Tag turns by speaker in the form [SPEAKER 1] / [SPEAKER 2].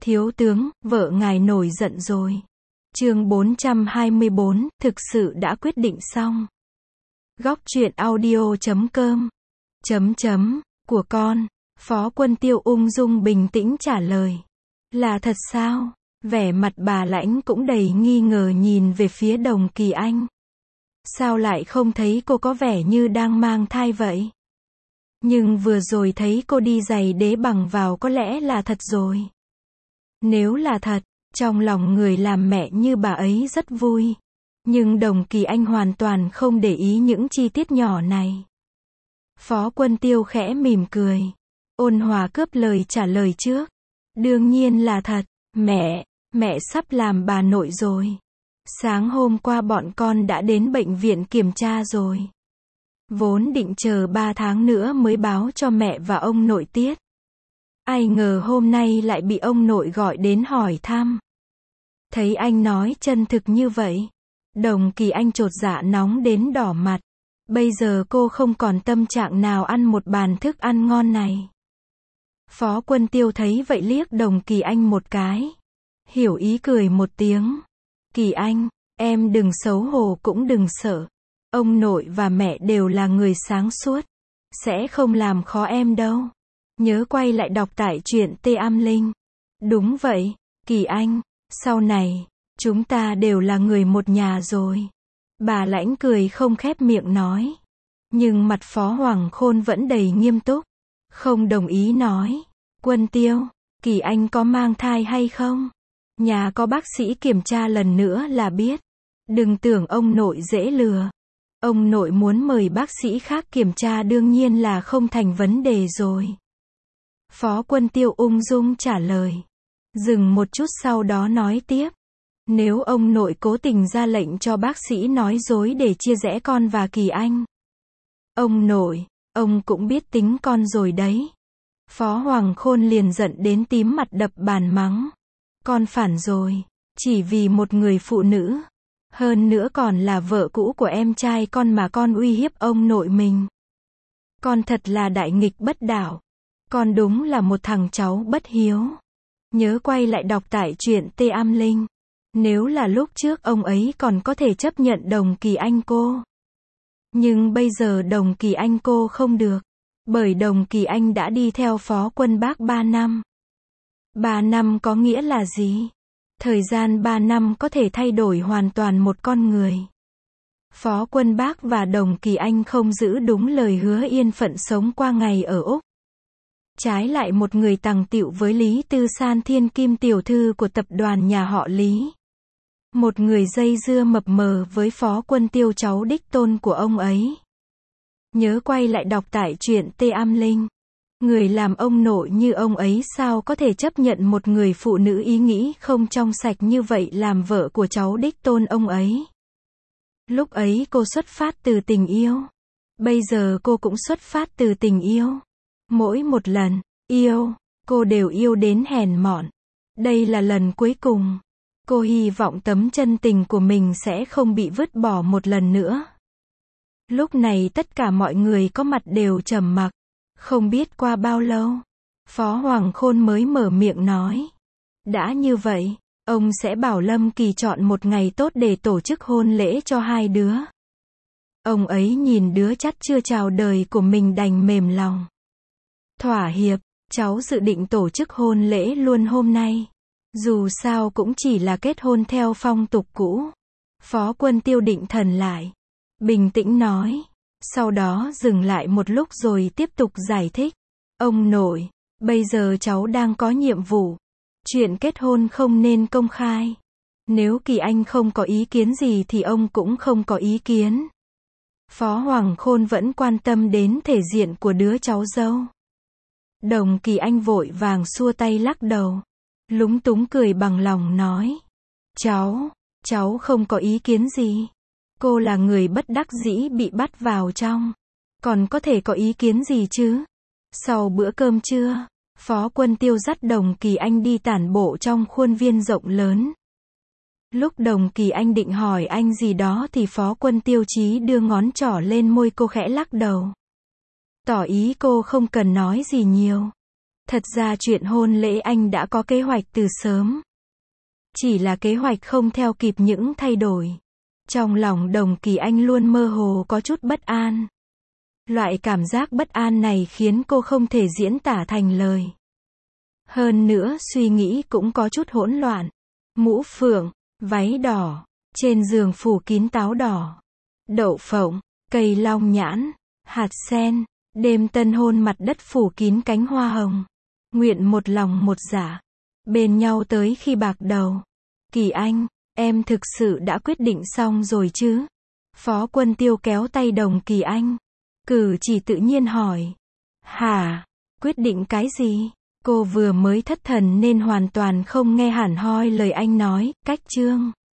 [SPEAKER 1] Thiếu tướng, vợ ngài nổi giận rồi. Chương 424, thực sự đã quyết định xong. Góc truyện audio.com của con. Phó Quân Tiêu ung dung bình tĩnh trả lời. Là thật sao? Vẻ mặt bà Lãnh cũng đầy nghi ngờ nhìn về phía Đồng Kỳ Anh. Sao lại không thấy cô có vẻ như đang mang thai vậy? Nhưng vừa rồi thấy cô đi giày đế bằng vào có lẽ là thật rồi. Nếu là thật, trong lòng người làm mẹ như bà ấy rất vui. Nhưng Đồng Kỳ Anh hoàn toàn không để ý những chi tiết nhỏ này. Phó Quân Tiêu khẽ mỉm cười. Ôn hòa cướp lời trả lời trước. Đương nhiên là thật, mẹ sắp làm bà nội rồi. Sáng hôm qua bọn con đã đến bệnh viện kiểm tra rồi. Vốn định chờ 3 tháng nữa mới báo cho mẹ và ông nội tiết. Ai ngờ hôm nay lại bị ông nội gọi đến hỏi thăm. Thấy anh nói chân thực như vậy, Đồng Kỳ Anh chột dạ nóng đến đỏ mặt. Bây giờ cô không còn tâm trạng nào ăn một bàn thức ăn ngon này. Phó Quân Tiêu thấy vậy liếc Đồng Kỳ Anh một cái. Hiểu ý cười một tiếng. Kỳ Anh, em đừng xấu hổ cũng đừng sợ. Ông nội và mẹ đều là người sáng suốt. Sẽ không làm khó em đâu. Nhớ quay lại đọc tải truyện Tê Am Linh. Đúng vậy, Kỳ Anh, sau này, chúng ta đều là người một nhà rồi. Bà Lãnh cười không khép miệng nói. Nhưng mặt Phó Hoàng Khôn vẫn đầy nghiêm túc. Không đồng ý nói. Quân Tiêu, Kỳ Anh có mang thai hay không? Nhà có bác sĩ kiểm tra lần nữa là biết. Đừng tưởng ông nội dễ lừa. Ông nội muốn mời bác sĩ khác kiểm tra đương nhiên là không thành vấn đề rồi. Phó Quân Tiêu ung dung trả lời. Dừng một chút sau đó nói tiếp. Nếu ông nội cố tình ra lệnh cho bác sĩ nói dối để chia rẽ con và Kỳ Anh. Ông nội, ông cũng biết tính con rồi đấy. Phó Hoàng Khôn liền giận đến tím mặt đập bàn mắng. Con phản rồi, chỉ vì một người phụ nữ. Hơn nữa còn là vợ cũ của em trai con mà con uy hiếp ông nội mình. Con thật là đại nghịch bất đạo. Con đúng là một thằng cháu bất hiếu. Nhớ quay lại đọc tải truyện Tê Am Linh. Nếu là lúc trước ông ấy còn có thể chấp nhận Đồng Kỳ Anh cô. Nhưng bây giờ Đồng Kỳ Anh cô không được. Bởi Đồng Kỳ Anh đã đi theo Phó Quân Bác 3 năm. 3 năm có nghĩa là gì? Thời gian 3 năm có thể thay đổi hoàn toàn một con người. Phó Quân Bác và Đồng Kỳ Anh không giữ đúng lời hứa yên phận sống qua ngày ở Úc. Trái lại một người tằng tịu với Lý Tư San thiên kim tiểu thư của tập đoàn nhà họ Lý. Một người dây dưa mập mờ với Phó Quân Tiêu cháu đích tôn của ông ấy. Nhớ quay lại đọc tải truyện Tê Am Linh. Người làm ông nội như ông ấy sao có thể chấp nhận một người phụ nữ ý nghĩ không trong sạch như vậy làm vợ của cháu đích tôn ông ấy. Lúc ấy cô xuất phát từ tình yêu. Bây giờ cô cũng xuất phát từ tình yêu. Mỗi một lần yêu, cô đều yêu đến hèn mọn. Đây là lần cuối cùng. Cô hy vọng tấm chân tình của mình sẽ không bị vứt bỏ một lần nữa. Lúc này tất cả mọi người có mặt đều trầm mặc. Không biết qua bao lâu, Phó Hoàng Khôn mới mở miệng nói. Đã như vậy, ông sẽ bảo Lâm Kỳ chọn một ngày tốt để tổ chức hôn lễ cho hai đứa. Ông ấy nhìn đứa chắt chưa chào đời của mình đành mềm lòng. Thỏa hiệp, cháu dự định tổ chức hôn lễ luôn hôm nay. Dù sao cũng chỉ là kết hôn theo phong tục cũ. Phó Quân Tiêu định thần lại. Bình tĩnh nói. Sau đó dừng lại một lúc rồi tiếp tục giải thích. Ông nội, bây giờ cháu đang có nhiệm vụ. Chuyện kết hôn không nên công khai. Nếu Kỳ Anh không có ý kiến gì thì ông cũng không có ý kiến. Phó Hoàng Khôn vẫn quan tâm đến thể diện của đứa cháu dâu. Đồng Kỳ Anh vội vàng xua tay lắc đầu. Lúng túng cười bằng lòng nói. Cháu không có ý kiến gì. Cô là người bất đắc dĩ bị bắt vào trong. Còn có thể có ý kiến gì chứ? Sau bữa cơm trưa, Phó Quân Tiêu dắt Đồng Kỳ Anh đi tản bộ trong khuôn viên rộng lớn. Lúc Đồng Kỳ Anh định hỏi anh gì đó thì Phó Quân Tiêu chí đưa ngón trỏ lên môi cô khẽ lắc đầu. Tỏ ý cô không cần nói gì nhiều. Thật ra chuyện hôn lễ anh đã có kế hoạch từ sớm. Chỉ là kế hoạch không theo kịp những thay đổi. Trong lòng Đồng Kỳ Anh luôn mơ hồ có chút bất an. Loại cảm giác bất an này khiến cô không thể diễn tả thành lời. Hơn nữa suy nghĩ cũng có chút hỗn loạn. Mũ phượng, váy đỏ, trên giường phủ kín táo đỏ, đậu phộng, cây long nhãn, hạt sen, đêm tân hôn mặt đất phủ kín cánh hoa hồng. Nguyện một lòng một dạ, bên nhau tới khi bạc đầu. Kỳ Anh, em thực sự đã quyết định xong rồi chứ? Phó Quân Tiêu kéo tay Đồng Kỳ Anh. Cử chỉ tự nhiên hỏi. Hả? Quyết định cái gì? Cô vừa mới thất thần nên hoàn toàn không nghe hẳn hoi lời anh nói, cách chương.